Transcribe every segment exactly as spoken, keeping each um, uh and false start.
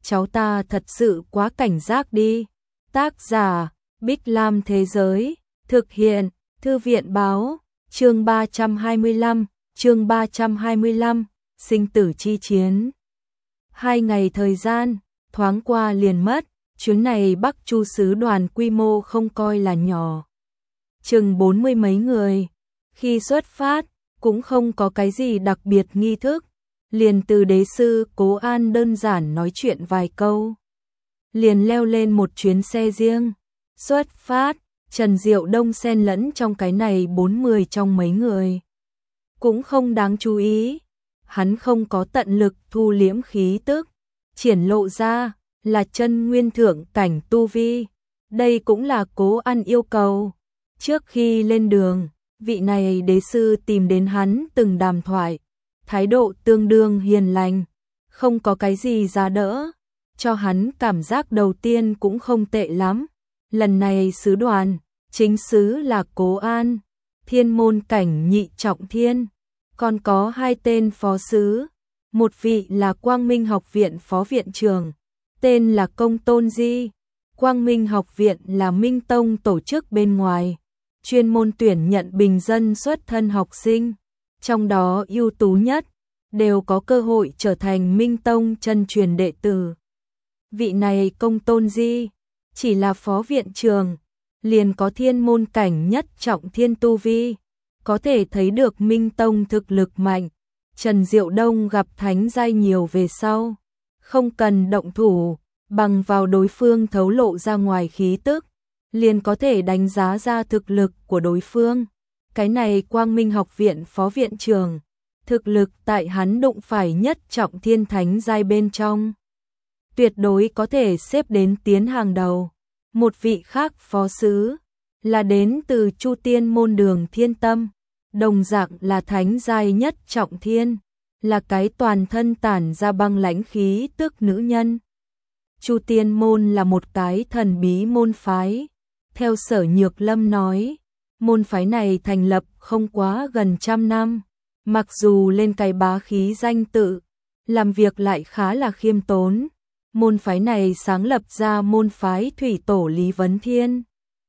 cháu ta thật sự quá cảnh giác đi. Tác giả, Bích Lam Thế Giới, thực hiện, Thư viện Báo, chương ba trăm hai mươi lăm, chương ba trăm hai mươi lăm, sinh tử chi chiến. Hai ngày thời gian, thoáng qua liền mất, chuyến này Bắc Chu sứ đoàn quy mô không coi là nhỏ. Chừng bốn mươi mấy người, khi xuất phát, cũng không có cái gì đặc biệt nghi thức, liền từ đế sư Cố An đơn giản nói chuyện vài câu. Liền leo lên một chuyến xe riêng, xuất phát, Trần Diệu Đông xen lẫn trong cái này bốn mươi trong mấy người. Cũng không đáng chú ý, hắn không có tận lực thu liễm khí tức, triển lộ ra là chân nguyên thượng cảnh tu vi. Đây cũng là Cố An yêu cầu. Trước khi lên đường, vị này đế sư tìm đến hắn từng đàm thoại, thái độ tương đương hiền lành, không có cái gì giá đỡ, cho hắn cảm giác đầu tiên cũng không tệ lắm. Lần này sứ đoàn, chính sứ là Cố An, thiên môn cảnh nhị trọng thiên, còn có hai tên phó sứ, một vị là Quang Minh học viện phó viện trưởng, tên là Công Tôn Di. Quang Minh học viện là Minh Tông tổ chức bên ngoài, chuyên môn tuyển nhận bình dân xuất thân học sinh, trong đó ưu tú nhất, đều có cơ hội trở thành Minh Tông chân truyền đệ tử. Vị này Công Tôn Di, chỉ là phó viện trưởng, liền có thiên môn cảnh nhất trọng thiên tu vi, có thể thấy được Minh Tông thực lực mạnh. Trần Diệu Đông gặp thánh giai nhiều về sau, không cần động thủ, bằng vào đối phương thấu lộ ra ngoài khí tức, liền có thể đánh giá ra thực lực của đối phương. Cái này Quang Minh học viện phó viện trưởng, thực lực tại hắn đụng phải nhất trọng thiên thánh giai bên trong, tuyệt đối có thể xếp đến tiến hàng đầu. Một vị khác phó sứ, là đến từ Chu Tiên môn Đường Thiên Tâm, đồng dạng là thánh giai nhất trọng thiên, là cái toàn thân tản ra băng lãnh khí tức nữ nhân. Chu Tiên môn là một cái thần bí môn phái, theo Sở Nhược Lâm nói, môn phái này thành lập không quá gần trăm năm, mặc dù lên cái bá khí danh tự, làm việc lại khá là khiêm tốn. Môn phái này sáng lập ra môn phái thủy tổ Lý Vấn Thiên,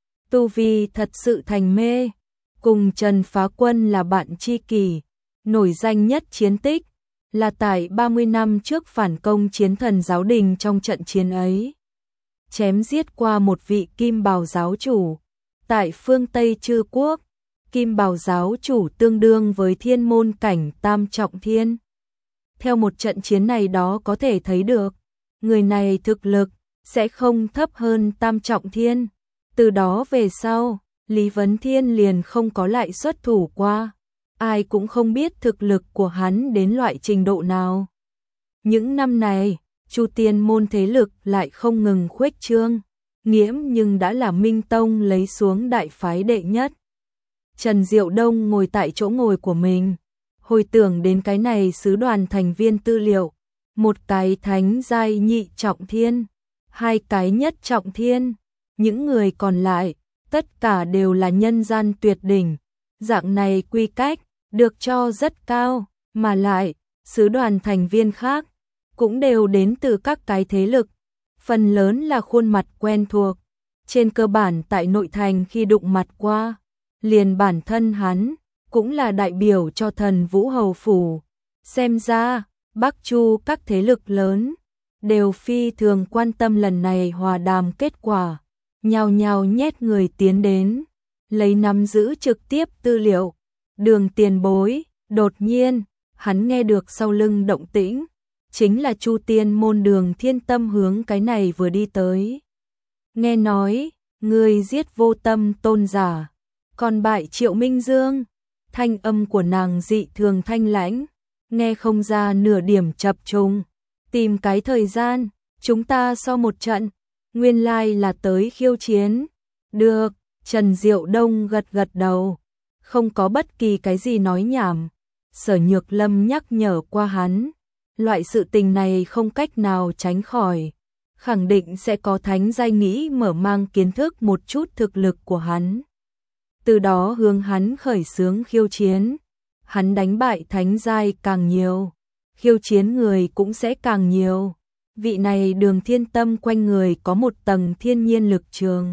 tu vi thật sự thành mê, cùng Trần Phá Quân là bạn tri kỷ, nổi danh nhất chiến tích là tại ba mươi năm trước phản công Chiến Thần giáo đình. Trong trận chiến ấy, chém giết qua một vị Kim Bào giáo chủ. Tại phương Tây Chư Quốc, Kim Bào giáo chủ tương đương với thiên môn cảnh tam trọng thiên. Theo một trận chiến này đó có thể thấy được, người này thực lực sẽ không thấp hơn tam trọng thiên. Từ đó về sau, Lý Vấn Thiên liền không có lại xuất thủ qua, ai cũng không biết thực lực của hắn đến loại trình độ nào. Những năm này, Chu Tiên môn thế lực lại không ngừng khuếch trương, nghiễm nhưng đã là Minh Tông lấy xuống đại phái đệ nhất. Trần Diệu Đông ngồi tại chỗ ngồi của mình, hồi tưởng đến cái này sứ đoàn thành viên tư liệu, một cái thánh giai nhị trọng thiên, hai cái nhất trọng thiên, những người còn lại, tất cả đều là nhân gian tuyệt đỉnh. Dạng này quy cách, được cho rất cao, mà lại, sứ đoàn thành viên khác, cũng đều đến từ các cái thế lực, phần lớn là khuôn mặt quen thuộc, trên cơ bản tại nội thành khi đụng mặt qua, liền bản thân hắn, cũng là đại biểu cho Thần Vũ Hầu Phủ. Xem ra, Bắc Chu các thế lực lớn, đều phi thường quan tâm lần này hòa đàm kết quả, nhao nhao nhét người tiến đến, lấy nắm giữ trực tiếp tư liệu. Đường tiền bối, đột nhiên, hắn nghe được sau lưng động tĩnh, chính là Chu Tiên môn Đường Thiên Tâm hướng cái này vừa đi tới. Nghe nói, người giết Vô Tâm tôn giả, còn bại Triệu Minh Dương. Thanh âm của nàng dị thường thanh lãnh, nghe không ra nửa điểm chập trùng. Tìm cái thời gian, chúng ta so một trận, nguyên lai là tới khiêu chiến. Được, Trần Diệu Đông gật gật đầu, không có bất kỳ cái gì nói nhảm. Sở Nhược Lâm nhắc nhở qua hắn, loại sự tình này không cách nào tránh khỏi, khẳng định sẽ có thánh giai nghĩ mở mang kiến thức một chút thực lực của hắn, từ đó hướng hắn khởi xướng khiêu chiến. Hắn đánh bại thánh giai càng nhiều, khiêu chiến người cũng sẽ càng nhiều. Vị này Đường Thiên Tâm quanh người có một tầng thiên nhiên lực trường.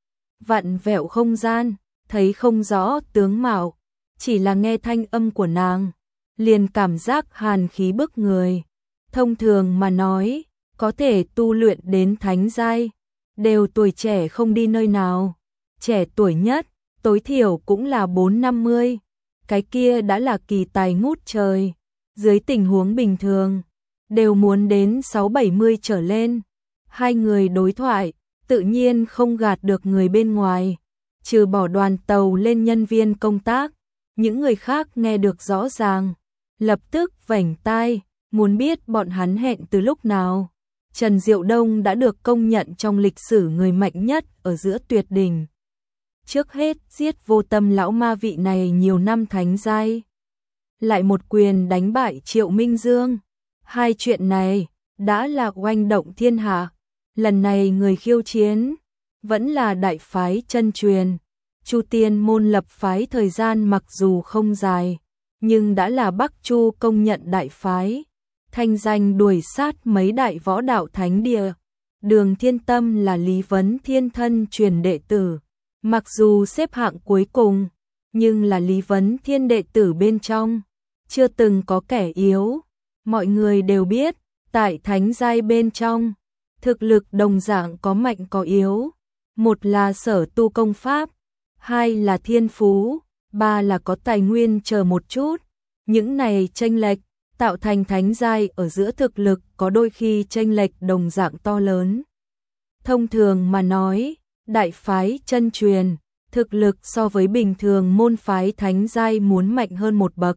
Vặn vẹo không gian, thấy không rõ tướng mạo, chỉ là nghe thanh âm của nàng, liền cảm giác hàn khí bức người. Thông thường mà nói, có thể tu luyện đến thánh giai, đều tuổi trẻ không đi nơi nào. Trẻ tuổi nhất, tối thiểu cũng là bốn năm mươi. Cái kia đã là kỳ tài ngút trời. Dưới tình huống bình thường, đều muốn đến sáu bảy mươi trở lên. Hai người đối thoại, tự nhiên không gạt được người bên ngoài. Trừ bỏ đoàn tàu lên nhân viên công tác, những người khác nghe được rõ ràng. Lập tức vảnh tai, muốn biết bọn hắn hẹn từ lúc nào. Trần Diệu Đông đã được công nhận trong lịch sử người mạnh nhất ở giữa tuyệt đỉnh. Trước hết giết vô tâm lão ma vị này nhiều năm thánh giai. Lại một quyền đánh bại Triệu Minh Dương. Hai chuyện này đã là oanh động thiên hạ. Lần này người khiêu chiến vẫn là đại phái chân truyền. Chu Tiên môn lập phái thời gian mặc dù không dài, nhưng đã là Bắc Chu công nhận đại phái. Thanh danh đuổi sát mấy đại võ đạo thánh địa. Đường Thiên Tâm là Lý Vấn Thiên thân truyền đệ tử. Mặc dù xếp hạng cuối cùng, nhưng là Lý Vấn Thiên đệ tử bên trong. Chưa từng có kẻ yếu. Mọi người đều biết, tại thánh giai bên trong, thực lực đồng dạng có mạnh có yếu. Một là sở tu công pháp, hai là thiên phú, ba là có tài nguyên chờ một chút. Những này chênh lệch tạo thành thánh giai ở giữa thực lực có đôi khi chênh lệch đồng dạng to lớn. Thông thường mà nói, đại phái chân truyền, thực lực so với bình thường môn phái thánh giai muốn mạnh hơn một bậc.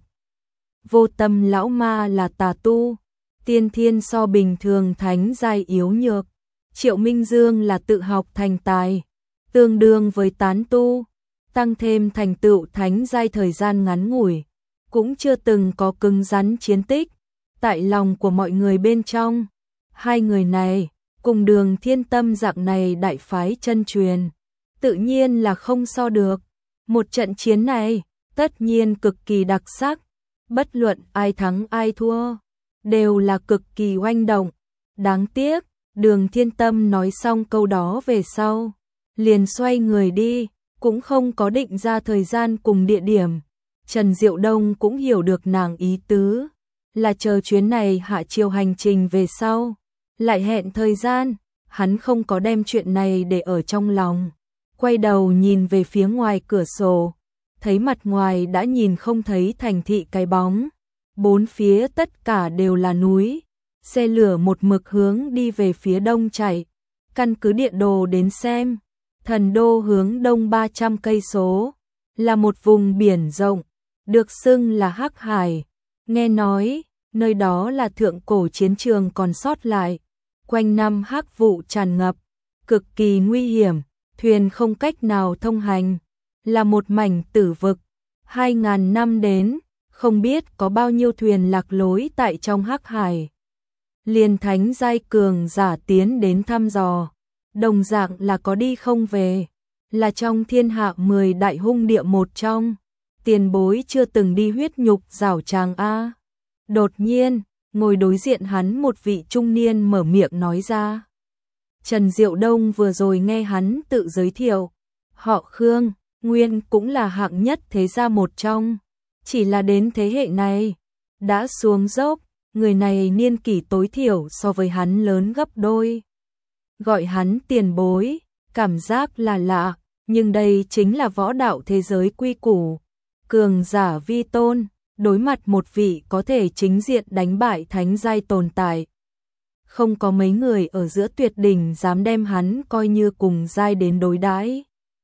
Vô tâm lão ma là tà tu, tiên thiên so bình thường thánh giai yếu nhược. Triệu Minh Dương là tự học thành tài, tương đương với tán tu, tăng thêm thành tựu thánh giai thời gian ngắn ngủi, cũng chưa từng có cứng rắn chiến tích. Tại lòng của mọi người bên trong, hai người này cùng Đường Thiên Tâm dạng này đại phái chân truyền, tự nhiên là không so được. Một trận chiến này tất nhiên cực kỳ đặc sắc, bất luận ai thắng ai thua, đều là cực kỳ oanh động. Đáng tiếc, Đường Thiên Tâm nói xong câu đó về sau, liền xoay người đi, cũng không có định ra thời gian cùng địa điểm. Trần Diệu Đông cũng hiểu được nàng ý tứ, là chờ chuyến này hạ chiều hành trình về sau, lại hẹn thời gian. Hắn không có đem chuyện này để ở trong lòng, quay đầu nhìn về phía ngoài cửa sổ, thấy mặt ngoài đã nhìn không thấy thành thị cái bóng, bốn phía tất cả đều là núi. Xe lửa một mực hướng đi về phía đông chạy. Căn cứ địa đồ đến xem, Thần Đô hướng đông ba trăm cây số, là một vùng biển rộng, được xưng là Hắc Hải. Nghe nói, nơi đó là thượng cổ chiến trường còn sót lại, quanh năm hắc vụ tràn ngập, cực kỳ nguy hiểm, thuyền không cách nào thông hành, là một mảnh tử vực. Hai ngàn năm đến, không biết có bao nhiêu thuyền lạc lối tại trong Hắc Hải. Liền thánh giai cường giả tiến đến thăm dò, đồng dạng là có đi không về, là trong thiên hạ mười đại hung địa một trong. Tiền bối chưa từng đi huyết nhục rào tràng a. Đột nhiên, ngồi đối diện hắn một vị trung niên mở miệng nói ra. Trần Diệu Đông vừa rồi nghe hắn tự giới thiệu, họ Khương, nguyên cũng là hạng nhất thế gia một trong, chỉ là đến thế hệ này, đã xuống dốc. Người này niên kỷ tối thiểu so với hắn lớn gấp đôi. Gọi hắn tiền bối, cảm giác là lạ, nhưng đây chính là võ đạo thế giới quy củ. Cường giả vi tôn, đối mặt một vị có thể chính diện đánh bại thánh giai tồn tại. Không có mấy người ở giữa tuyệt đỉnh dám đem hắn coi như cùng giai đến đối đãi.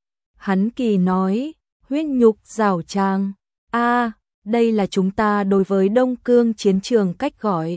Hắn kỳ nói, huyết nhục rào tràng, a đây là chúng ta đối với Đông Cương chiến trường cách gọi.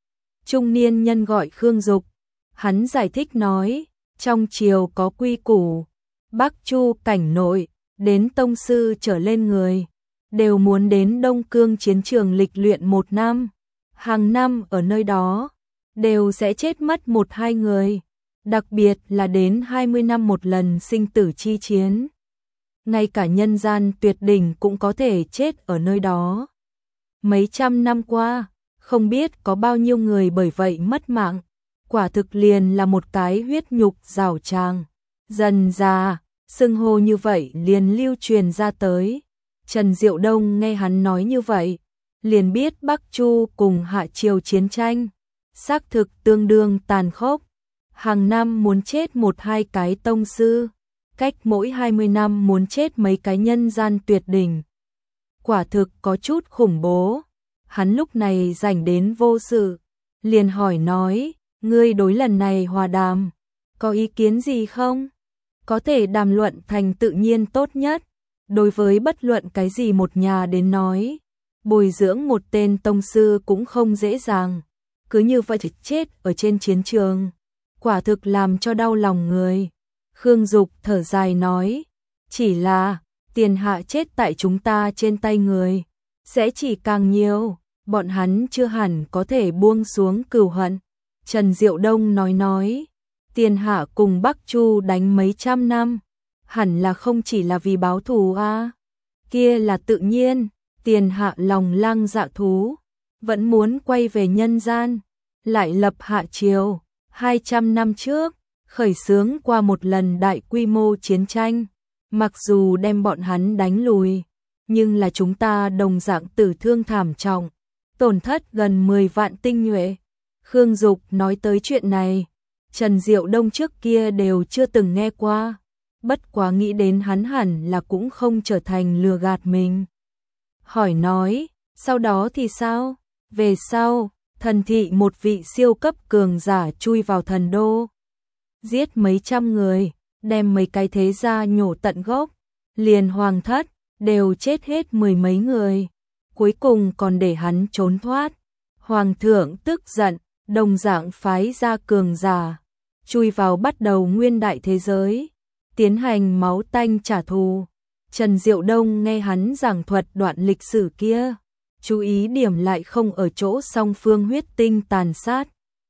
Trung niên nhân gọi Khương Dục. Hắn giải thích nói, trong triều có quy củ, Bắc Chu cảnh nội, đến tông sư trở lên người, đều muốn đến Đông Cương chiến trường lịch luyện một năm. Hàng năm ở nơi đó, đều sẽ chết mất một hai người, đặc biệt là đến hai mươi năm một lần sinh tử chi chiến. Ngay cả nhân gian tuyệt đỉnh cũng có thể chết ở nơi đó. Mấy trăm năm qua, không biết có bao nhiêu người bởi vậy mất mạng. quả thực liền là một cái huyết nhục rào tràng. Dần ra, xưng hô như vậy liền lưu truyền ra tới. Trần Diệu Đông nghe hắn nói như vậy, liền biết Bắc Chu cùng Hạ Triều chiến tranh, xác thực tương đương tàn khốc. Hàng năm muốn chết một hai cái tông sư, cách mỗi hai mươi năm muốn chết mấy cái nhân gian tuyệt đỉnh. Quả thực có chút khủng bố. Hắn lúc này rảnh đến vô sự, liền hỏi nói, ngươi đối lần này hòa đàm, có ý kiến gì không? Có thể đàm luận thành tự nhiên tốt nhất. Đối với bất luận cái gì một nhà đến nói, bồi dưỡng một tên tông sư cũng không dễ dàng. Cứ như vậy chết ở trên chiến trường, quả thực làm cho đau lòng người. Khương Dục thở dài nói, chỉ là tiền hạ chết tại chúng ta trên tay người, sẽ chỉ càng nhiều, bọn hắn chưa hẳn có thể buông xuống cừu hận. Trần Diệu Đông nói nói, tiền hạ cùng Bắc Chu đánh mấy trăm năm, hẳn là không chỉ là vì báo thù a, à. Kia là tự nhiên, tiền hạ lòng lang dạ thú, vẫn muốn quay về nhân gian, lại lập Hạ Triều. Hai trăm năm trước, khởi xướng qua một lần đại quy mô chiến tranh, mặc dù đem bọn hắn đánh lùi, nhưng là chúng ta đồng dạng tử thương thảm trọng, tổn thất gần mười vạn tinh nhuệ. Khương Dục nói tới chuyện này, Trần Diệu Đông trước kia đều chưa từng nghe qua, bất quá nghĩ đến hắn hẳn là cũng không trở thành lừa gạt mình. Hỏi nói, sau đó thì sao? Về sau, thần thị một vị siêu cấp cường giả chui vào thần đô, giết mấy trăm người, đem mấy cái thế gia nhổ tận gốc, liền hoàng thất, đều chết hết mười mấy người, cuối cùng còn để hắn trốn thoát. Hoàng thượng tức giận, đồng dạng phái ra cường giả, chui vào bắt đầu nguyên đại thế giới, tiến hành máu tanh trả thù. Trần Diệu Đông nghe hắn giảng thuật đoạn lịch sử kia, chú ý điểm lại không ở chỗ song phương huyết tinh tàn sát,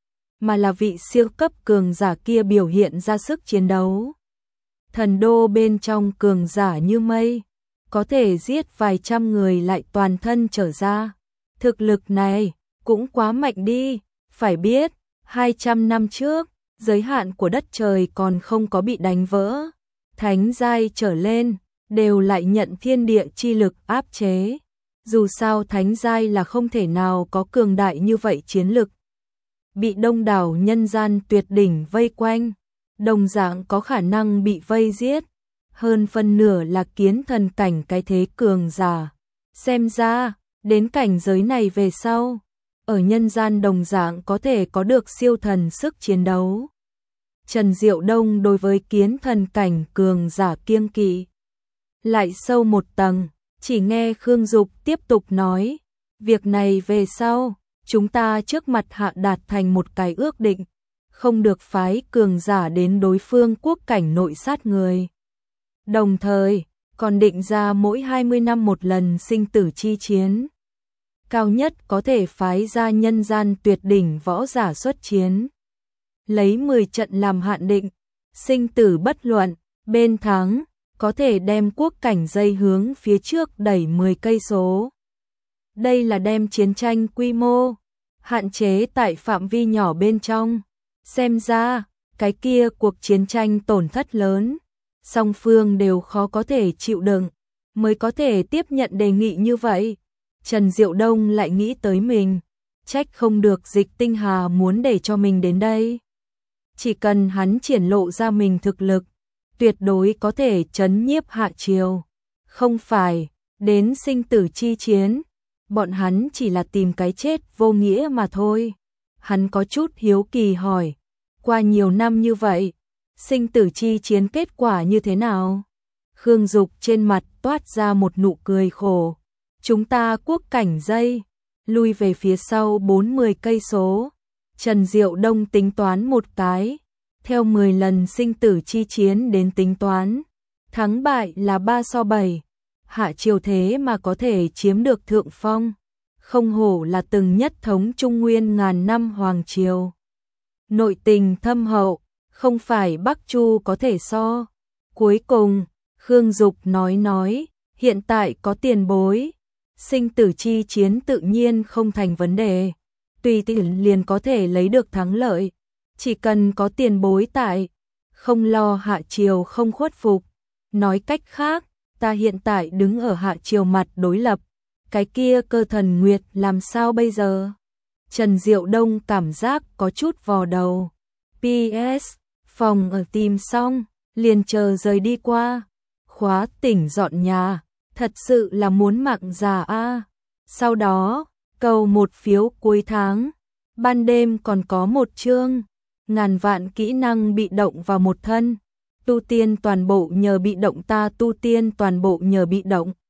mà là vị siêu cấp cường giả kia biểu hiện ra sức chiến đấu. Thần đô bên trong cường giả như mây, có thể giết vài trăm người lại toàn thân trở ra. Thực lực này cũng quá mạnh đi, phải biết, hai trăm năm trước, giới hạn của đất trời còn không có bị đánh vỡ. Thánh giai trở lên, đều lại nhận thiên địa chi lực áp chế. Dù sao thánh giai là không thể nào có cường đại như vậy chiến lực. Bị đông đảo nhân gian tuyệt đỉnh vây quanh, đồng dạng có khả năng bị vây giết. Hơn phân nửa là kiến thần cảnh cái thế cường giả. Xem ra, đến cảnh giới này về sau, ở nhân gian đồng dạng có thể có được siêu thần sức chiến đấu. Trần Diệu Đông đối với kiến thần cảnh cường giả kiêng kỵ lại sâu một tầng, chỉ nghe Khương Dục tiếp tục nói, việc này về sau, chúng ta trước mặt hạ đạt thành một cái ước định, không được phái cường giả đến đối phương quốc cảnh nội sát người. Đồng thời, còn định ra mỗi hai mươi năm một lần sinh tử chi chiến. Cao nhất có thể phái ra nhân gian tuyệt đỉnh võ giả xuất chiến. Lấy mười trận làm hạn định, sinh tử bất luận, bên thắng, có thể đem quốc cảnh dây hướng phía trước đẩy mười cây số. Đây là đem chiến tranh quy mô, hạn chế tại phạm vi nhỏ bên trong. Xem ra, cái kia cuộc chiến tranh tổn thất lớn, song phương đều khó có thể chịu đựng, mới có thể tiếp nhận đề nghị như vậy. Trần Diệu Đông lại nghĩ tới mình, trách không được Dịch Tinh Hà muốn để cho mình đến đây. Chỉ cần hắn triển lộ ra mình thực lực, tuyệt đối có thể trấn nhiếp Hạ Triều. Không phải, đến sinh tử chi chiến, bọn hắn chỉ là tìm cái chết vô nghĩa mà thôi. Hắn có chút hiếu kỳ hỏi, qua nhiều năm như vậy, sinh tử chi chiến kết quả như thế nào? Khương Dục trên mặt toát ra một nụ cười khổ. Chúng ta quốc cảnh dây, lui về phía sau bốn mươi cây số. Trần Diệu Đông tính toán một cái, theo mười lần sinh tử chi chiến đến tính toán, thắng bại là ba so bảy. Hạ Triều thế mà có thể chiếm được thượng phong, không hổ là từng nhất thống Trung Nguyên ngàn năm hoàng triều. Nội tình thâm hậu, không phải Bắc Chu có thể so. Cuối cùng, Khương Dục nói nói, hiện tại có tiền bối, sinh tử chi chiến tự nhiên không thành vấn đề, tùy tiện liền có thể lấy được thắng lợi. chỉ cần có tiền bối tại, không lo hạ triều không khuất phục. Nói cách khác, ta hiện tại đứng ở hạ triều mặt đối lập, cái kia Cơ Thần Nguyệt làm sao bây giờ? Trần Diệu Đông cảm giác có chút vò đầu. pê ét, phòng ở tìm xong, liền chờ rời đi qua. Khóa tỉnh dọn nhà, thật sự là muốn mạng già a. Sau đó, cầu một phiếu cuối tháng, ban đêm còn có một chương, ngàn vạn kỹ năng bị động vào một thân. Tu tiên toàn bộ nhờ bị động, ta tu tiên toàn bộ nhờ bị động.